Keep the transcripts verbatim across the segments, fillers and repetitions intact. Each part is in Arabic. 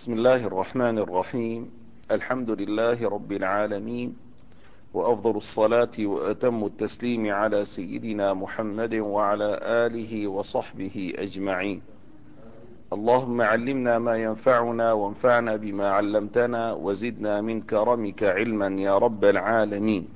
بسم الله الرحمن الرحيم. الحمد لله رب العالمين، وأفضل الصلاة وأتم التسليم على سيدنا محمد وعلى آله وصحبه أجمعين. اللهم علمنا ما ينفعنا وانفعنا بما علمتنا وزدنا من كرمك علما يا رب العالمين.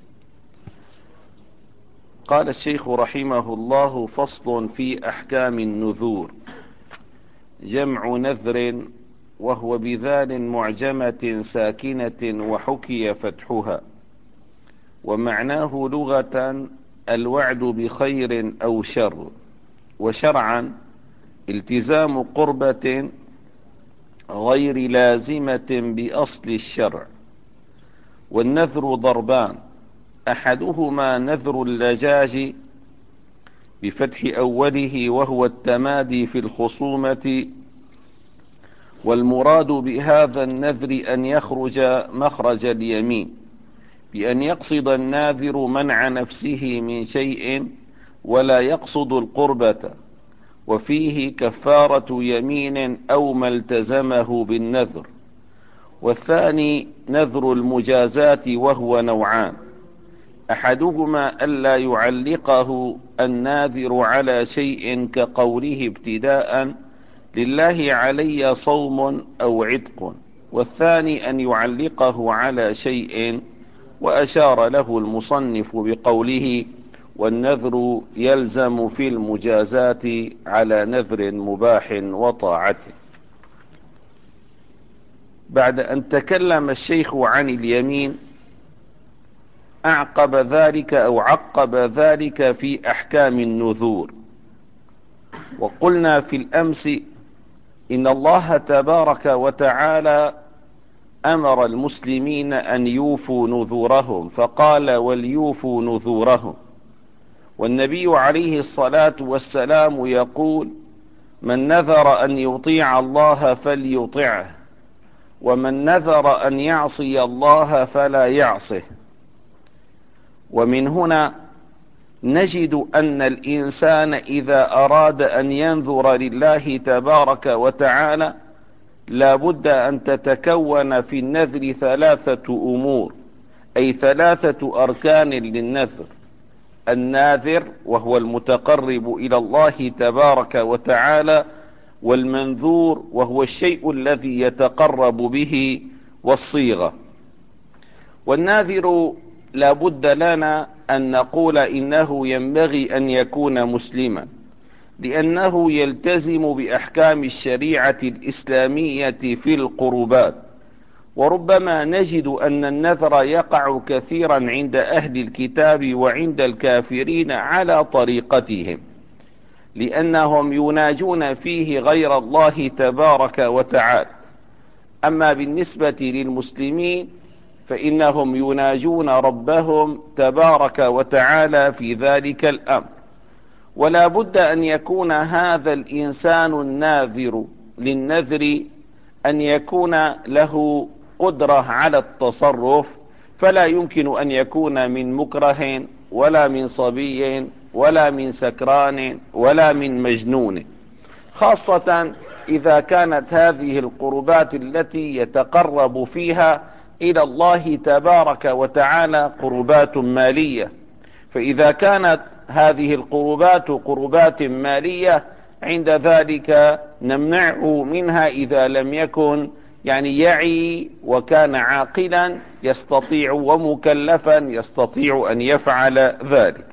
قال الشيخ رحمه الله: فصل في أحكام النذور. جمع نذر، وهو بذال معجمة ساكنة وحكي فتحها، ومعناه لغة الوعد بخير أو شر، وشرعا التزام قربة غير لازمة بأصل الشرع. والنذر ضربان: أحدهما نذر اللجاج بفتح أوله، وهو التمادي في الخصومة، والمراد بهذا النذر أن يخرج مخرج اليمين، بأن يقصد الناذر منع نفسه من شيء ولا يقصد القربة، وفيه كفارة يمين أو ما التزمه بالنذر. والثاني نذر المجازات، وهو نوعان: أحدهما ألا يعلقه الناذر على شيء كقوله ابتداء لله علي صوم أو عتق، والثاني أن يعلقه على شيء، وأشار له المصنف بقوله: والنذر يلزم في المجازات على نذر مباح وطاعته. بعد أن تكلم الشيخ عن اليمين، أعقب ذلك أو عقب ذلك في أحكام النذور. وقلنا في الأمس إن الله تبارك وتعالى أمر المسلمين أن يوفوا نذورهم، فقال: وليوفوا نذورهم. والنبي عليه الصلاة والسلام يقول: من نذر أن يطيع الله فليطعه، ومن نذر أن يعصي الله فلا يعصه. ومن هنا نجد أن الإنسان إذا أراد أن ينذر لله تبارك وتعالى لا بد أن تتكون في النذر ثلاثة أمور، أي ثلاثة أركان للنذر: الناذر وهو المتقرب إلى الله تبارك وتعالى، والمنذور وهو الشيء الذي يتقرب به، والصيغة. والناذر لا بد لنا أن نقول إنه ينبغي أن يكون مسلما، لأنه يلتزم بأحكام الشريعة الإسلامية في القربات. وربما نجد أن النذر يقع كثيرا عند أهل الكتاب وعند الكافرين على طريقتهم، لأنهم يناجون فيه غير الله تبارك وتعالى. أما بالنسبة للمسلمين فإنهم يناجون ربهم تبارك وتعالى في ذلك الأمر. ولا بد أن يكون هذا الإنسان الناذر للنذر أن يكون له قدرة على التصرف، فلا يمكن أن يكون من مكره ولا من صبي ولا من سكران ولا من مجنون، خاصة إذا كانت هذه القربات التي يتقرب فيها إلى الله تبارك وتعالى قربات مالية. فإذا كانت هذه القربات قربات مالية عند ذلك نمنعه منها إذا لم يكن يعني يعي وكان عاقلا يستطيع ومكلفا يستطيع أن يفعل ذلك.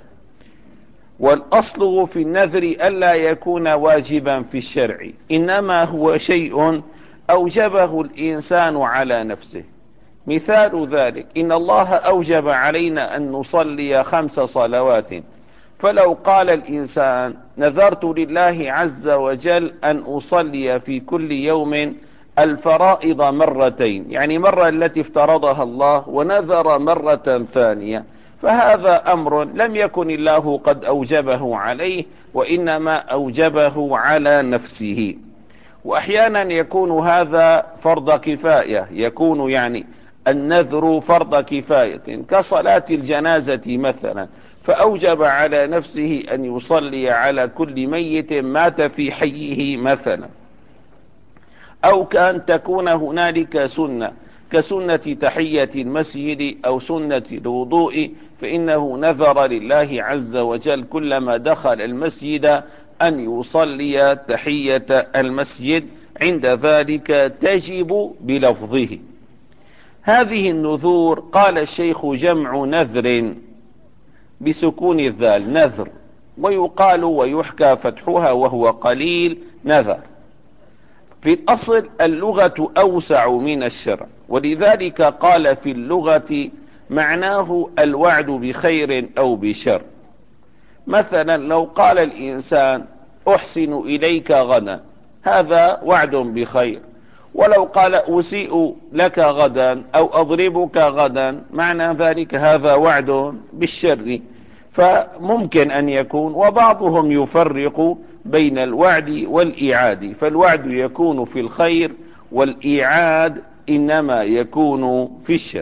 والأصل في النذر ألا يكون واجبا في الشرع، إنما هو شيء أوجبه الإنسان على نفسه. مثال ذلك: إن الله أوجب علينا أن نصلي خمس صلوات، فلو قال الإنسان: نذرت لله عز وجل أن أصلي في كل يوم الفرائض مرتين، يعني مرة التي افترضها الله ونذر مرة ثانية، فهذا أمر لم يكن الله قد أوجبه عليه، وإنما أوجبه على نفسه. وأحيانا يكون هذا فرض كفاية، يكون يعني النذر فرض كفاية كصلاة الجنازة مثلا، فأوجب على نفسه أن يصلي على كل ميت مات في حيه مثلا. أو كأن تكون هنالك سنة كسنة تحية المسجد أو سنة الوضوء، فإنه نذر لله عز وجل كلما دخل المسجد أن يصلي تحية المسجد، عند ذلك تجب بلفظه. هذه النذور قال الشيخ جمع نذر بسكون الذال، نذر، ويقال ويحكى فتحها وهو قليل نذر. في الأصل اللغة أوسع من الشرع، ولذلك قال في اللغة معناه الوعد بخير أو بشر. مثلا لو قال الإنسان أحسن إليك غدا، هذا وعد بخير. ولو قال أسيء لك غدا أو أضربك غدا، معنى ذلك هذا وعد بالشر. فممكن أن يكون، وبعضهم يفرق بين الوعد والإيعاد، فالوعد يكون في الخير والإيعاد إنما يكون في الشر.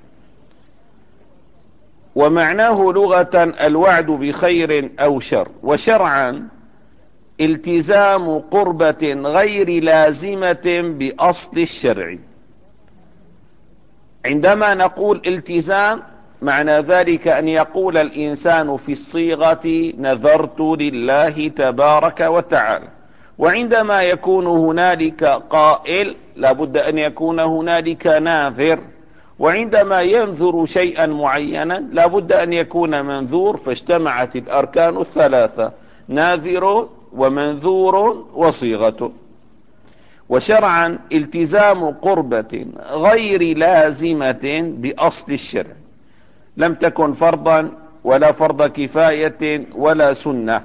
ومعناه لغة الوعد بخير أو شر، وشرعا التزام قربة غير لازمة بأصل الشرع. عندما نقول التزام، معنى ذلك أن يقول الإنسان في الصيغة نذرت لله تبارك وتعالى. وعندما يكون هنالك قائل لابد أن يكون هنالك ناذر، وعندما ينذر شيئا معينا لابد أن يكون منذور، فاجتمعت الأركان الثلاثة: ناذر ومنذور وصيغة. وشرعا التزام قربة غير لازمة بأصل الشرع، لم تكن فرضا ولا فرض كفاية ولا سنة.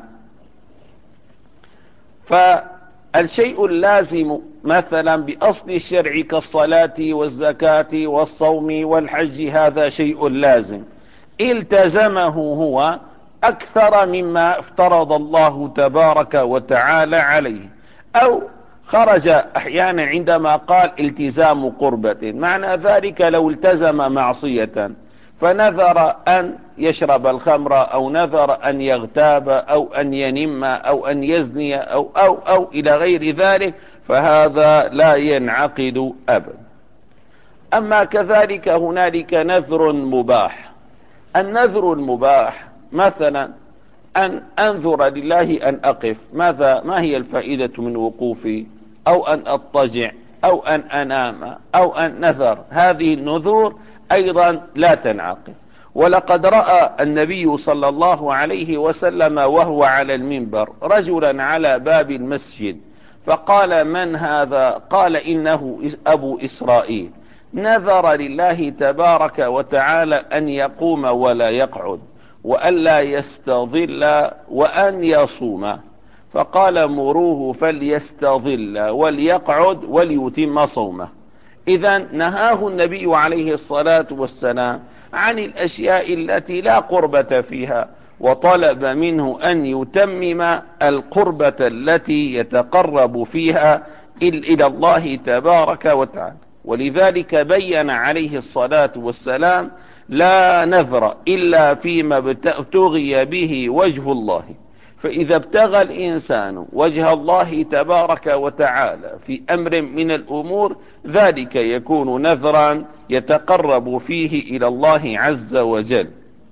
فالشيء اللازم مثلا بأصل الشرع كالصلاة والزكاة والصوم والحج، هذا شيء لازم التزمه هو أكثر مما افترض الله تبارك وتعالى عليه. أو خرج أحيانا عندما قال التزام قربة، معنى ذلك لو التزم معصية فنذر أن يشرب الخمر أو نذر أن يغتاب أو أن ينم أو أن يزني أو, أو, أو إلى غير ذلك، فهذا لا ينعقد أبدا. أما كذلك هنالك نذر مباح. النذر المباح مثلا أن أنذر لله أن أقف، ماذا ما هي الفائدة من وقوفي؟ أو أن أضطجع أو أن أنام أو أن نذر، هذه النذور أيضا لا تنعقد. ولقد رأى النبي صلى الله عليه وسلم وهو على المنبر رجلا على باب المسجد، فقال: من هذا؟ قال: إنه أبو إسرائيل، نذر لله تبارك وتعالى أن يقوم ولا يقعد، وأن لا يستظل، وأن يصوم. فقال: مروه فليستظل وليقعد وليتم صومه. إذا نهاه النبي عليه الصلاة والسلام عن الأشياء التي لا قربة فيها، وطلب منه أن يتمم القربة التي يتقرب فيها إلى الله تبارك وتعالى. ولذلك بين عليه الصلاة والسلام: لا نذر إلا فيما ابتغي به وجه الله. فإذا ابتغى الإنسان وجه الله تبارك وتعالى في أمر من الأمور، ذلك يكون نذرا يتقرب فيه إلى الله عز وجل.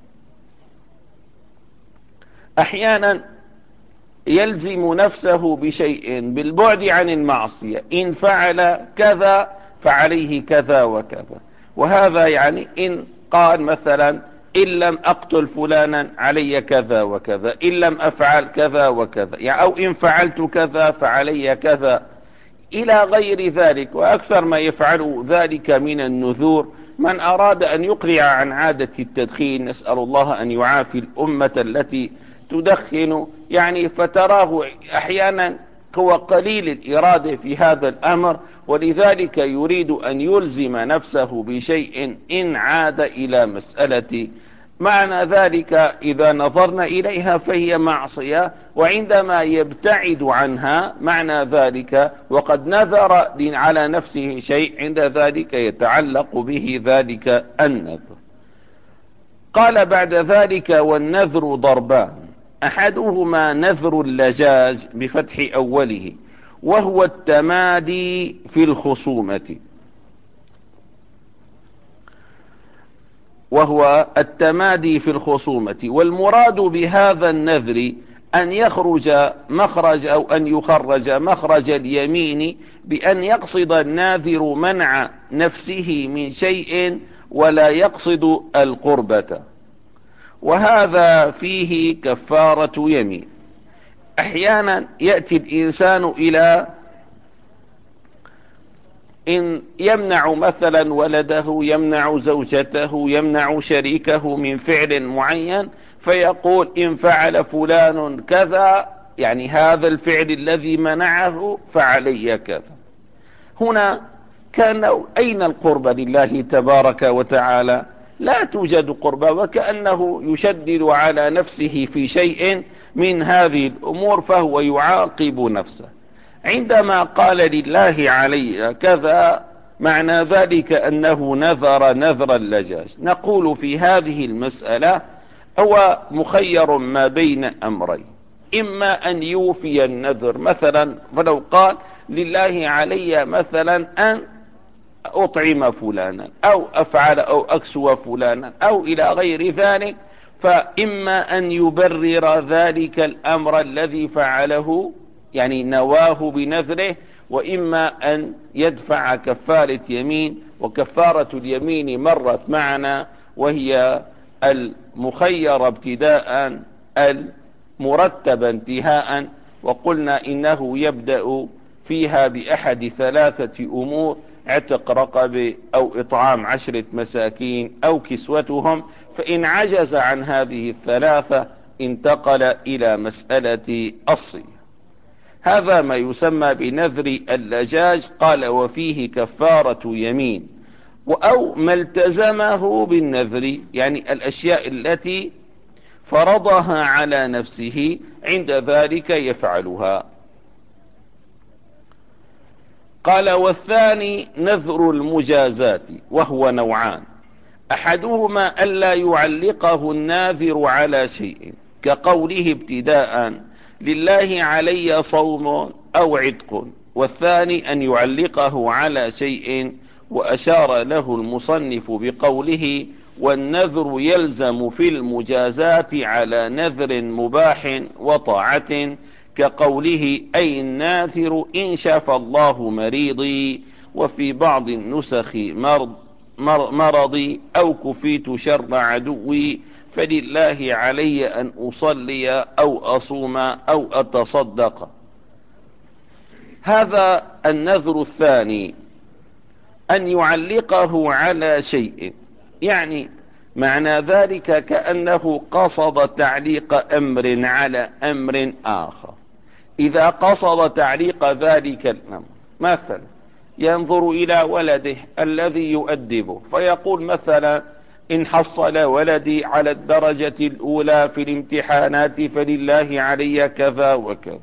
أحيانا يلزم نفسه بشيء بالبعد عن المعصية، إن فعل كذا فعليه كذا وكذا. وهذا يعني إن قال مثلا: إن لم أقتل فلانا علي كذا وكذا، إن لم أفعل كذا وكذا، يعني أو إن فعلت كذا فعلي كذا، إلى غير ذلك. وأكثر ما يفعل ذلك من النذور من أراد أن يقلع عن عادة التدخين، نسأل الله أن يعافي الأمة التي تدخن، يعني فتراه أحيانا هو قليل الإرادة في هذا الأمر، ولذلك يريد أن يلزم نفسه بشيء إن عاد إلى مسألة. معنى ذلك إذا نظرنا إليها فهي معصية، وعندما يبتعد عنها معنى ذلك وقد نذر على نفسه شيء، عند ذلك يتعلق به ذلك النذر. قال بعد ذلك: والنذر ضربان، أحدهما نذر اللجاج بفتح أوله، وهو التمادي في الخصومة وهو التمادي في الخصومة والمراد بهذا النذر أن يخرج مخرج أو أن يخرج مخرج اليمين بأن يقصد الناذر منع نفسه من شيء ولا يقصد القربة، وهذا فيه كفارة يمين. أحيانا يأتي الإنسان إلى إن يمنع مثلا ولده، يمنع زوجته، يمنع شريكه من فعل معين، فيقول إن فعل فلان كذا، يعني هذا الفعل الذي منعه فعلي كذا. هنا كان أين القربة لله تبارك وتعالى؟ لا توجد قربة، وكأنه يشدد على نفسه في شيء من هذه الأمور فهو يعاقب نفسه. عندما قال لله علي كذا معنى ذلك أنه نذر نذر اللجاج. نقول في هذه المسألة هو مخير ما بين أمرين، إما أن يوفي النذر مثلا، فلو قال لله علي مثلا أن أطعم فلانا أو أفعل أو أكسو فلانا أو إلى غير ذلك، فإما أن يبرر ذلك الأمر الذي فعله، يعني نواه بنذره، وإما أن يدفع كفارة يمين. وكفارة اليمين مرت معنا، وهي المخير ابتداء المرتب انتهاء، وقلنا إنه يبدأ فيها بأحد ثلاثة أمور: عتق رقبة أو إطعام عشرة مساكين أو كسوتهم. فإن عجز عن هذه الثلاثة انتقل إلى مسألة الصيام. هذا ما يسمى بنذر اللجاج. قال وفيه كفارة يمين، أو ما التزمه بالنذر، يعني الأشياء التي فرضها على نفسه عند ذلك يفعلها. قال والثاني نذر المجازات، وهو نوعان: أحدهما ألا يعلقه الناذر على شيء، كقوله ابتداء لله علي صوم أو عتق، والثاني أن يعلقه على شيء، وأشار له المصنف بقوله والنذر يلزم في المجازات على نذر مباح وطاعة، كقوله أي الناذر إن شفى الله مريضي، وفي بعض النسخ مرض مرضي أو كفيت شر عدوي، فلله علي أن أصلي أو أصوم أو أتصدق. هذا النذر الثاني أن يعلقه على شيء، يعني معنى ذلك كأنه قصد تعليق أمر على أمر آخر. إذا قصد تعليق ذلك الأمر، مثلا ينظر إلى ولده الذي يؤدبه فيقول مثلا إن حصل ولدي على الدرجة الأولى في الامتحانات فلله علي كذا وكذا،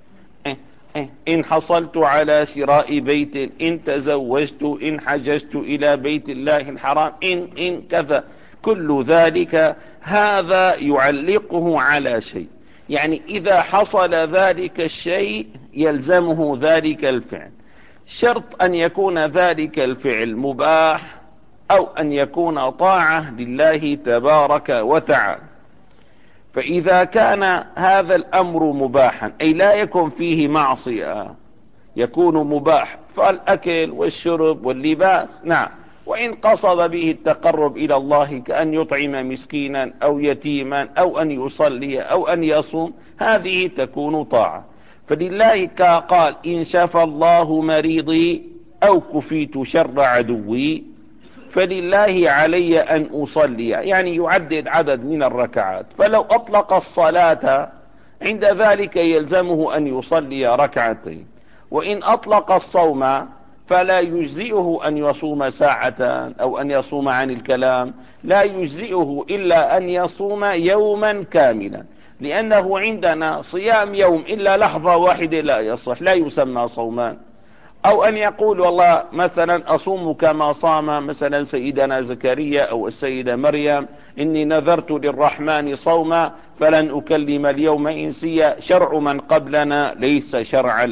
إن حصلت على شراء بيت، إن تزوجت، إن حججت إلى بيت الله الحرام، إن إن كذا، كل ذلك هذا يعلقه على شيء. يعني إذا حصل ذلك الشيء يلزمه ذلك الفعل، شرط أن يكون ذلك الفعل مباح أو أن يكون طاعة لله تبارك وتعالى. فإذا كان هذا الأمر مباحا، أي لا يكون فيه معصية، يكون مباح، فالأكل والشرب واللباس نعم، وإن قصد به التقرب إلى الله كأن يطعم مسكينا أو يتيما أو أن يصلي أو أن يصوم، هذه تكون طاعة. فلله قال إن شفى الله مريضي أو كفيت شر عدوي، فلله علي أن أصلي، يعني يعدد عدد من الركعات. فلو أطلق الصلاة عند ذلك يلزمه أن يصلي ركعتين. وإن أطلق الصوم فلا يجزئه أن يصوم ساعة أو أن يصوم عن الكلام، لا يجزئه إلا أن يصوم يوما كاملا، لأنه عندنا صيام يوم إلا لحظة واحدة لا يصح، لا يسمى صومان. أو أن يقول والله مثلا أصوم كما صام مثلا سيدنا زكريا أو السيدة مريم، إني نذرت للرحمن صوما فلن أكلم اليوم إنسيا، شرع من قبلنا ليس شرعا لنا.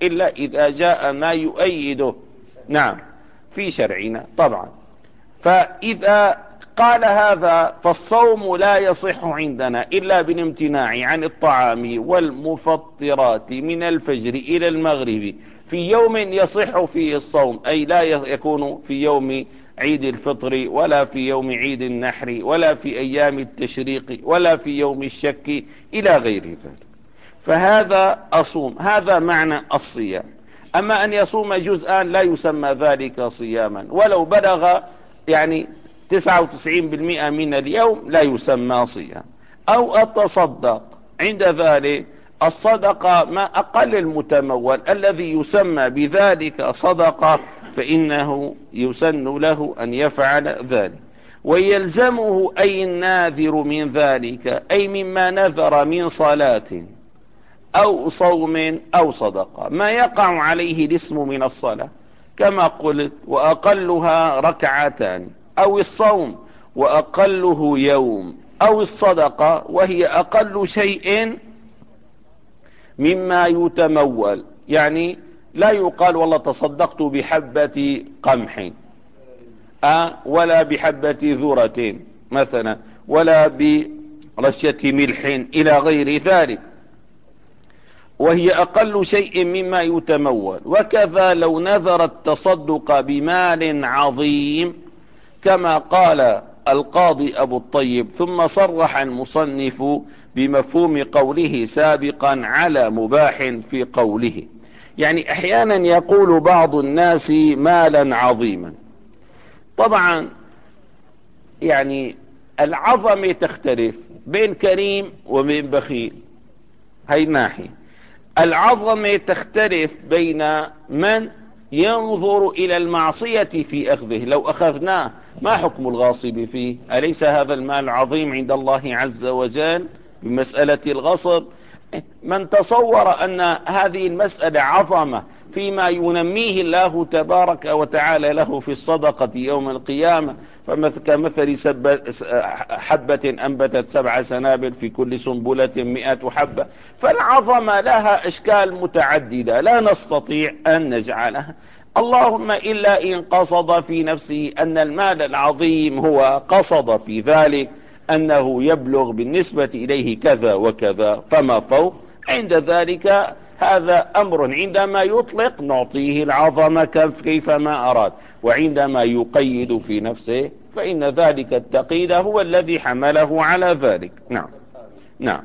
إلا إذا جاء ما يؤيده. نعم، في شرعنا طبعا. فإذا قال هذا فالصوم لا يصح عندنا إلا بالامتناع عن الطعام والمفطرات من الفجر إلى المغرب في يوم يصح فيه الصوم، أي لا يكون في يوم عيد الفطر ولا في يوم عيد النحر ولا في أيام التشريق ولا في يوم الشك إلى غير ذلك. فهذا أصوم، هذا معنى الصيام. أما أن يصوم جزءا لا يسمى ذلك صياما، ولو بلغ يعني تسعة وتسعين بالمئة من اليوم لا يسمى صيام. أو التصدق، عند ذلك الصدقة ما أقل المتمول الذي يسمى بذلك صدقة، فإنه يسن له أن يفعل ذلك. ويلزمه أي الناذر من ذلك، أي مما نذر من صلاة أو صوم أو صدقة، ما يقع عليه الاسم من الصلاة كما قلت وأقلها ركعتان، أو الصوم وأقله يوم، أو الصدقة وهي أقل شيء مما يتمول. يعني لا يقال والله تصدقت بحبة قمح أه ولا بحبة ذرة مثلا ولا برشة ملح إلى غير ذلك، وهي أقل شيء مما يتمول. وكذا لو نذر التصدق بمال عظيم كما قال القاضي أبو الطيب. ثم صرح المصنف بمفهوم قوله سابقا على مباح في قوله، يعني أحيانا يقول بعض الناس مالا عظيما. طبعا يعني العظمة تختلف بين كريم وبين بخيل، هاي ناحية. العظمة تختلف بين من ينظر إلى المعصية في أخذه. لو أخذناه ما حكم الغاصب فيه؟ أليس هذا المال عظيم عند الله عز وجل بمسألة الغصب؟ من تصور أن هذه المسألة عظمة فيما ينميه الله تبارك وتعالى له في الصدقة يوم القيامة، فكمثل حبة أنبتت سبع سنابل في كل سنبلة مئة حبة، فالعظمة لها أشكال متعددة لا نستطيع أن نجعلها، اللهم إلا إن قصد في نفسه أن المال العظيم هو قصد في ذلك أنه يبلغ بالنسبة إليه كذا وكذا فما فوق، عند ذلك هذا أمر عندما يطلق نعطيه العظمة كيفما أراد، وعندما يقيد في نفسه فإن ذلك التقييد هو الذي حمله على ذلك. نعم نعم.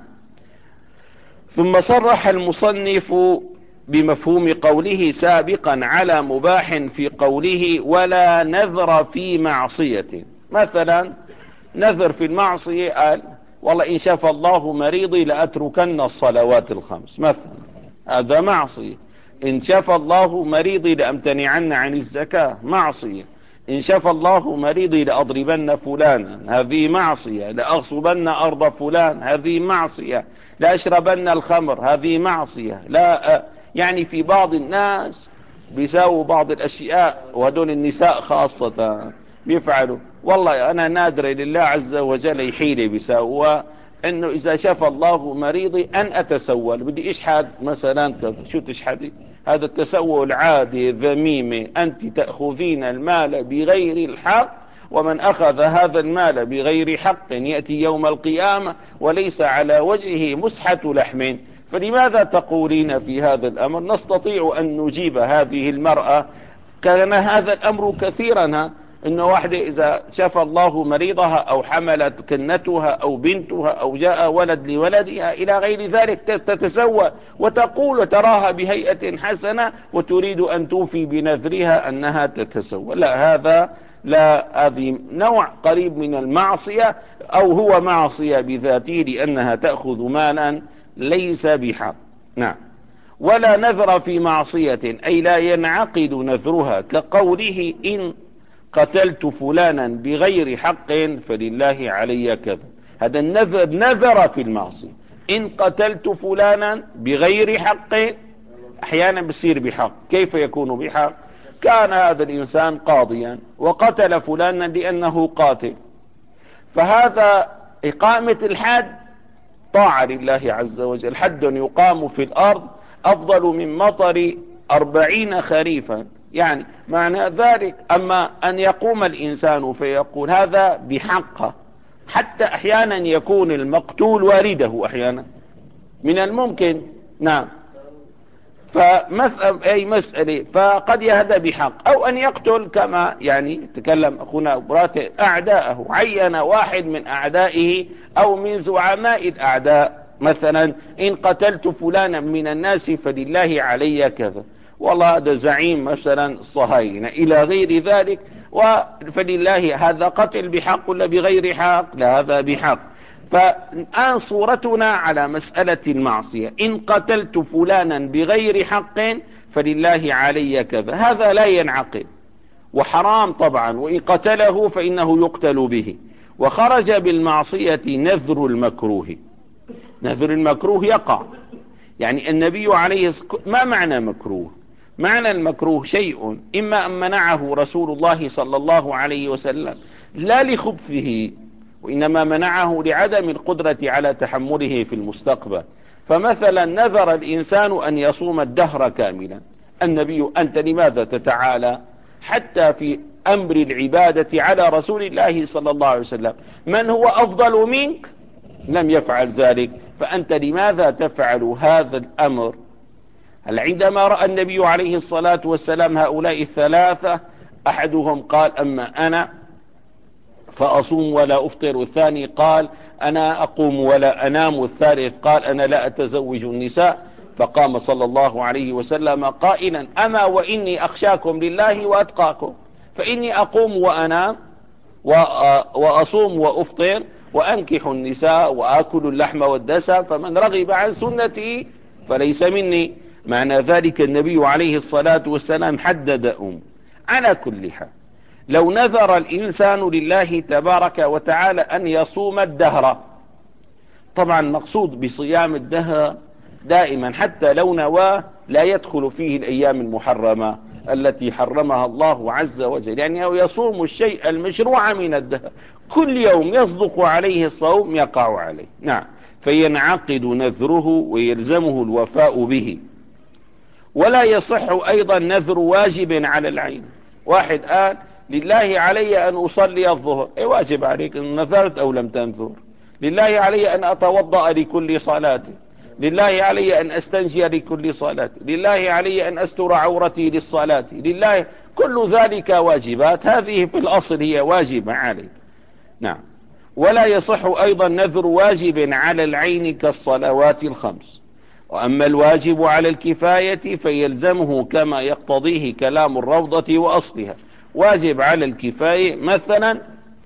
ثم صرح المصنف بمفهوم قوله سابقا على مباح في قوله ولا نذر في معصية. مثلا نذر في المعصية قال والله إن شاف الله مريضي لأتركن الصلوات الخمس مثلا، هذا معصية. إن شاف الله مريضي لأمتنعن عن الزكاة، معصية. إن شاف الله مريضي لأضربن فلانا، هذه معصية. لأغصبن أرض فلان، هذه معصية. لأشربن الخمر، هذه معصية. لا يعني في بعض الناس بيساووا بعض الأشياء، وهدول النساء خاصة بيفعلوا، والله أنا نادر لله عز وجل حيلة بيساووا، إنه إذا شاف الله مريضي أن أتسول، بدي إشحد مثلا. شو تشحدي؟ هذا التسول عادي ذميمة. أنت تأخذين المال بغير الحق، ومن أخذ هذا المال بغير حق يأتي يوم القيامة وليس على وجهه مسحة لحم. فلماذا تقولين في هذا الأمر؟ نستطيع أن نجيب هذه المرأة، كان هذا الأمر كثيرا، إنه واحدة إذا شاف الله مريضها أو حملت كنتها أو بنتها أو جاء ولد لولدها إلى غير ذلك تتسوى وتقول تراها بهيئة حسنة وتريد أن توفي بنذرها أنها تتسوى. لا، هذا لا، هذه نوع قريب من المعصية، أو هو معصية بذاته لأنها تأخذ مالا ليس بحق. نعم. ولا نذر في معصية، أي لا ينعقد نذرها، كقوله إن قتلت فلانا بغير حق فلله علي كذا. هذا النذر نذر في المعصية. إن قتلت فلانا بغير حق، أحيانا بصير بحق. كيف يكون بحق؟ كان هذا الإنسان قاضيا وقتل فلانا لأنه قاتل، فهذا إقامة الحد طاعة لله عز وجل. حد يقام في الأرض أفضل من مطر أربعين خريفا، يعني معنى ذلك أما أن يقوم الإنسان فيقول هذا بحقه، حتى أحيانا يكون المقتول والده، أحيانا من الممكن. نعم. فمثل أي مسألة فقد يهدى بحق، أو أن يقتل كما يعني تكلم أخونا براتي أعداءه، عين واحد من أعدائه أو من زعماء الأعداء، مثلا إن قتلت فلانا من الناس فلله علي كذا، والله هذا زعيم مثلا الصهاينة إلى غير ذلك، فلله هذا قتل بحق ولا بغير حق؟ لا، هذا بحق. فالآن صورتنا على مسألة المعصية، إن قتلت فلانا بغير حق فلله علي كذا، هذا لا ينعقد وحرام طبعا، وإن قتله فإنه يقتل به. وخرج بالمعصية نذر المكروه. نذر المكروه يقع، يعني النبي عليه الصلاة، ما معنى مكروه؟ معنى المكروه شيء إما أن منعه رسول الله صلى الله عليه وسلم لا لخبثه، وإنما منعه لعدم القدرة على تحمله في المستقبل. فمثلا نذر الإنسان أن يصوم الدهر كاملا، النبي أنت لماذا تتعالى حتى في أمر العبادة على رسول الله صلى الله عليه وسلم؟ من هو أفضل منك لم يفعل ذلك، فأنت لماذا تفعل هذا الأمر؟ هل عندما رأى النبي عليه الصلاة والسلام هؤلاء الثلاثة، أحدهم قال أما أنا فأصوم ولا أفطر، والثاني قال أنا أقوم ولا أنام، والثالث قال أنا لا أتزوج النساء، فقام صلى الله عليه وسلم قائلا أما وإني أخشاكم لله وأتقاكم، فإني أقوم وأنام وأصوم وأفطر وأنكح النساء وآكل اللحم والدسم، فمن رغب عن سنتي فليس مني. معنى ذلك النبي عليه الصلاة والسلام حدد أم. على كل حال، لو نذر الإنسان لله تبارك وتعالى أن يصوم الدهر، طبعا مقصود بصيام الدهر دائما حتى لو نواه لا يدخل فيه الأيام المحرمة التي حرمها الله عز وجل، يعني يصوم الشيء المشروع من الدهر، كل يوم يصدق عليه الصوم يقع عليه. نعم، فينعقد نذره ويلزمه الوفاء به. ولا يصح أيضا نذر واجب على العين. واحد قال لله علي أن أصلي الظهر، إيه واجب عليك أن نذرت أو لم تنذر؟ لله علي أن أتوضأ لكل صلاة، لله علي أن أستنجي لكل صلاة، لله علي أن أستر عورتي للصلاة، لله، كل ذلك واجبات، هذه في الأصل هي واجبة عليك. نعم. ولا يصح أيضا نذر واجب على العين كالصلوات الخمس. وأما الواجب على الكفاية فيلزمه كما يقتضيه كلام الروضة وأصلها. واجب على الكفاية مثلا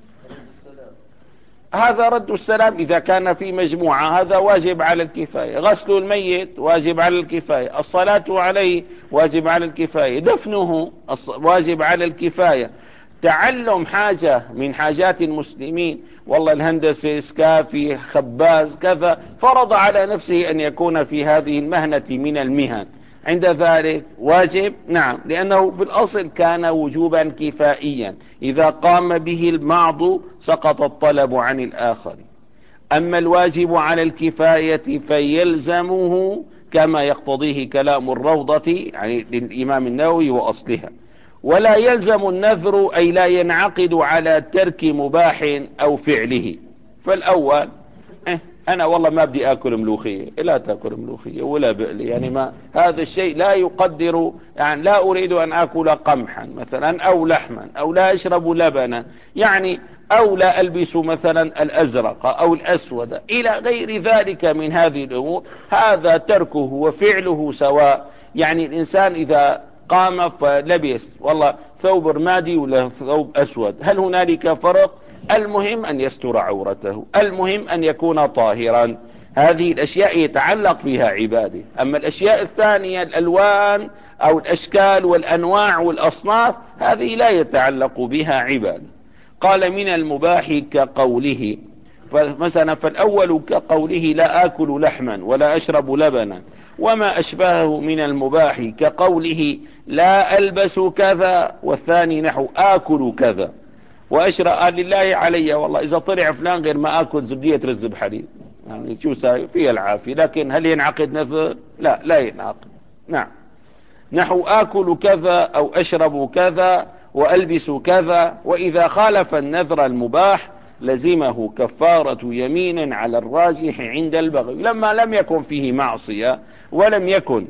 هذا رد السلام إذا كان في مجموعة، هذا واجب على الكفاية. غسل الميت واجب على الكفاية، الصلاة عليه واجب على الكفاية، دفنه واجب على الكفاية. تعلم حاجة من حاجات المسلمين، والله الهندسة، سكافي، خباز، كذا، فرض على نفسه أن يكون في هذه المهنة من المهن، عند ذلك واجب. نعم، لأنه في الأصل كان وجوبا كفائيا، إذا قام به البعض سقط الطلب عن الآخر. أما الواجب على الكفاية فيلزمه كما يقتضيه كلام الروضة يعني للإمام النووي وأصلها. ولا يلزم النذر أي لا ينعقد على ترك مباح أو فعله. فالأول إيه أنا والله ما بدي أكل ملوخية، لا تأكل ملوخية ولا بقلي، يعني ما هذا الشيء لا يقدر، يعني لا أريد أن أكل قمحا مثلا أو لحما أو لا أشرب لبنا، يعني أو لا ألبس مثلا الأزرق أو الأسود إلى غير ذلك من هذه الأمور، هذا تركه وفعله سواء. يعني الإنسان إذا قام فلبس والله ثوب رمادي ولا ثوب أسود، هل هنالك فرق؟ المهم أن يستر عورته، المهم أن يكون طاهرا. هذه الأشياء يتعلق فيها عباده. أما الأشياء الثانية الألوان أو الأشكال والأنواع والأصناف هذه لا يتعلق بها عباده. قال من المباح كقوله، فمثلا فالأول كقوله لا آكل لحما ولا أشرب لبنا، وما أشبهه من المباح كقوله لا ألبس كذا، والثاني نحو آكل كذا وأشرب. قال لله علي والله إذا طلع فلان غير ما آكل زبدية رز بحليب، يعني شو ساوي فيها العافية، لكن هل ينعقد نذر؟ لا لا ينعقد. نعم. نحو آكل كذا أو أشرب كذا وألبس كذا، وإذا خالف النذر المباح لزمه كفارة يمين على الراجح عند البغي، لما لم يكن فيه معصية ولم يكن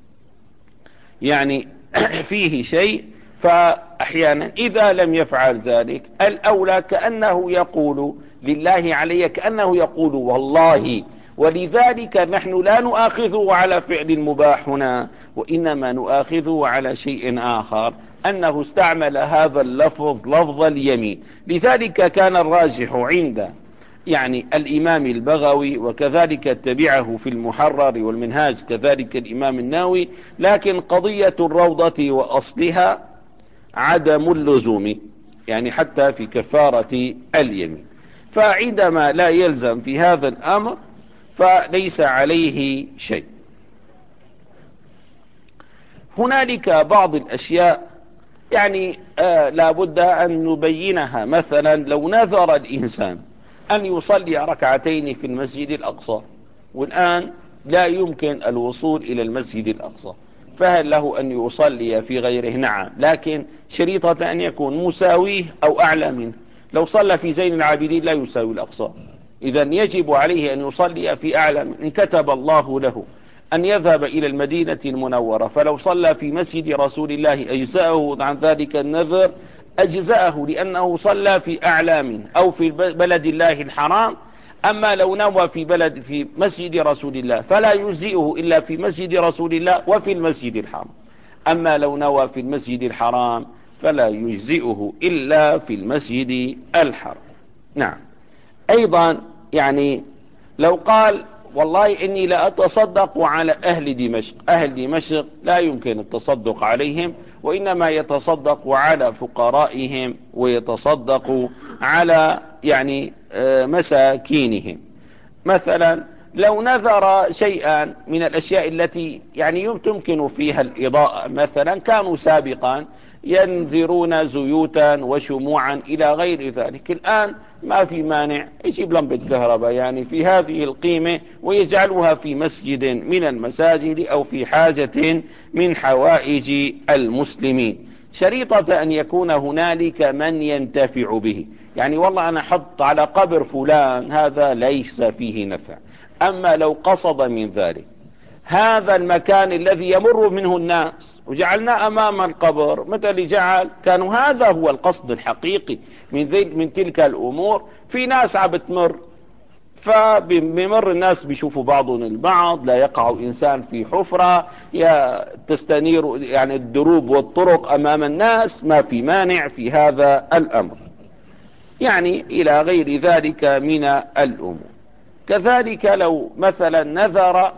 يعني فيه شيء. فأحيانا إذا لم يفعل ذلك الأولى كأنه يقول لله علي، كأنه يقول والله. ولذلك نحن لا نؤاخذه على فعل مباح هنا، وإنما نؤاخذه على شيء آخر، أنه استعمل هذا اللفظ لفظ اليمين. لذلك كان الراجح عند يعني الإمام البغوي، وكذلك تبعه في المحرر والمنهاج كذلك الإمام النووي، لكن قضية الروضة وأصلها عدم اللزوم، يعني حتى في كفارة اليمين. فعندما لا يلزم في هذا الأمر فليس عليه شيء. هنالك بعض الأشياء يعني آه لابد أن نبينها. مثلا لو نذر الإنسان أن يصلي ركعتين في المسجد الأقصى، والآن لا يمكن الوصول إلى المسجد الأقصى، فهل له أن يصلي في غيره؟ نعم، لكن شريطة أن يكون مساويه أو أعلى منه. لو صلى في زين العابدين لا يساوي الأقصى، إذن يجب عليه أن يصلي في أعلى منه. إن كتب الله له أن يذهب إلى المدينة المنورة، فلو صلى في مسجد رسول الله أجزأه عن ذلك النذر، أجزأه لأنه صلى في أعلى منه أو في بلد الله الحرام. أما لو نوى في بلد في مسجد رسول الله فلا يجزئه إلا في مسجد رسول الله وفي المسجد الحرام. أما لو نوى في المسجد الحرام فلا يجزئه إلا في المسجد الحرام. نعم. أيضا يعني لو قال والله إني لا أتصدق على أهل دمشق، أهل دمشق لا يمكن التصدق عليهم، وإنما يتصدق على فقرائهم ويتصدق على يعني مساكينهم. مثلا لو نذر شيئا من الأشياء التي يعني تمكن فيها الإضاءة، مثلا كانوا سابقا ينذرون زيوتا وشموعا إلى غير ذلك، الآن ما في مانع يجيب لمبة كهرباء يعني في هذه القيمة ويجعلها في مسجد من المساجد أو في حاجة من حوائج المسلمين، شريطة أن يكون هنالك من ينتفع به. يعني والله أنا حط على قبر فلان، هذا ليس فيه نفع. أما لو قصد من ذلك هذا المكان الذي يمر منه الناس وجعلنا أمام القبر، متى اللي جعل كانوا هذا هو القصد الحقيقي من, ذي من تلك الأمور. في ناس عبتمر فبمر الناس بيشوفوا بعضهم البعض، لا يقع إنسان في حفرة، تستنير يعني الدروب والطرق أمام الناس، ما في مانع في هذا الأمر، يعني إلى غير ذلك من الأمور. كذلك لو مثلا نذر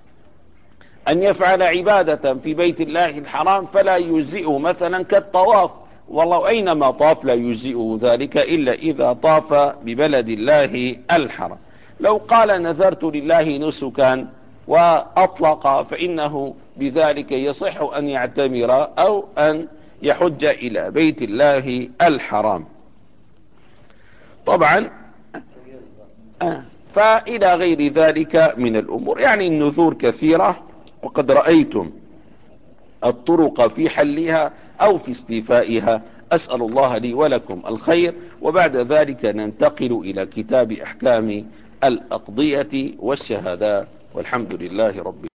أن يفعل عبادة في بيت الله الحرام فلا يجزئه، مثلا كالطواف، والله أينما طاف لا يجزئه ذلك إلا إذا طاف ببلد الله الحرام. لو قال نذرت لله نسكا وأطلق فإنه بذلك يصح أن يعتمر أو أن يحج إلى بيت الله الحرام. طبعا فإلى غير ذلك من الأمور، يعني النذور كثيرة، وقد رأيتم الطرق في حلها أو في استيفائها. أسأل الله لي ولكم الخير، وبعد ذلك ننتقل إلى كتاب أحكام الأقضية والشهادات، والحمد لله رب العالمين.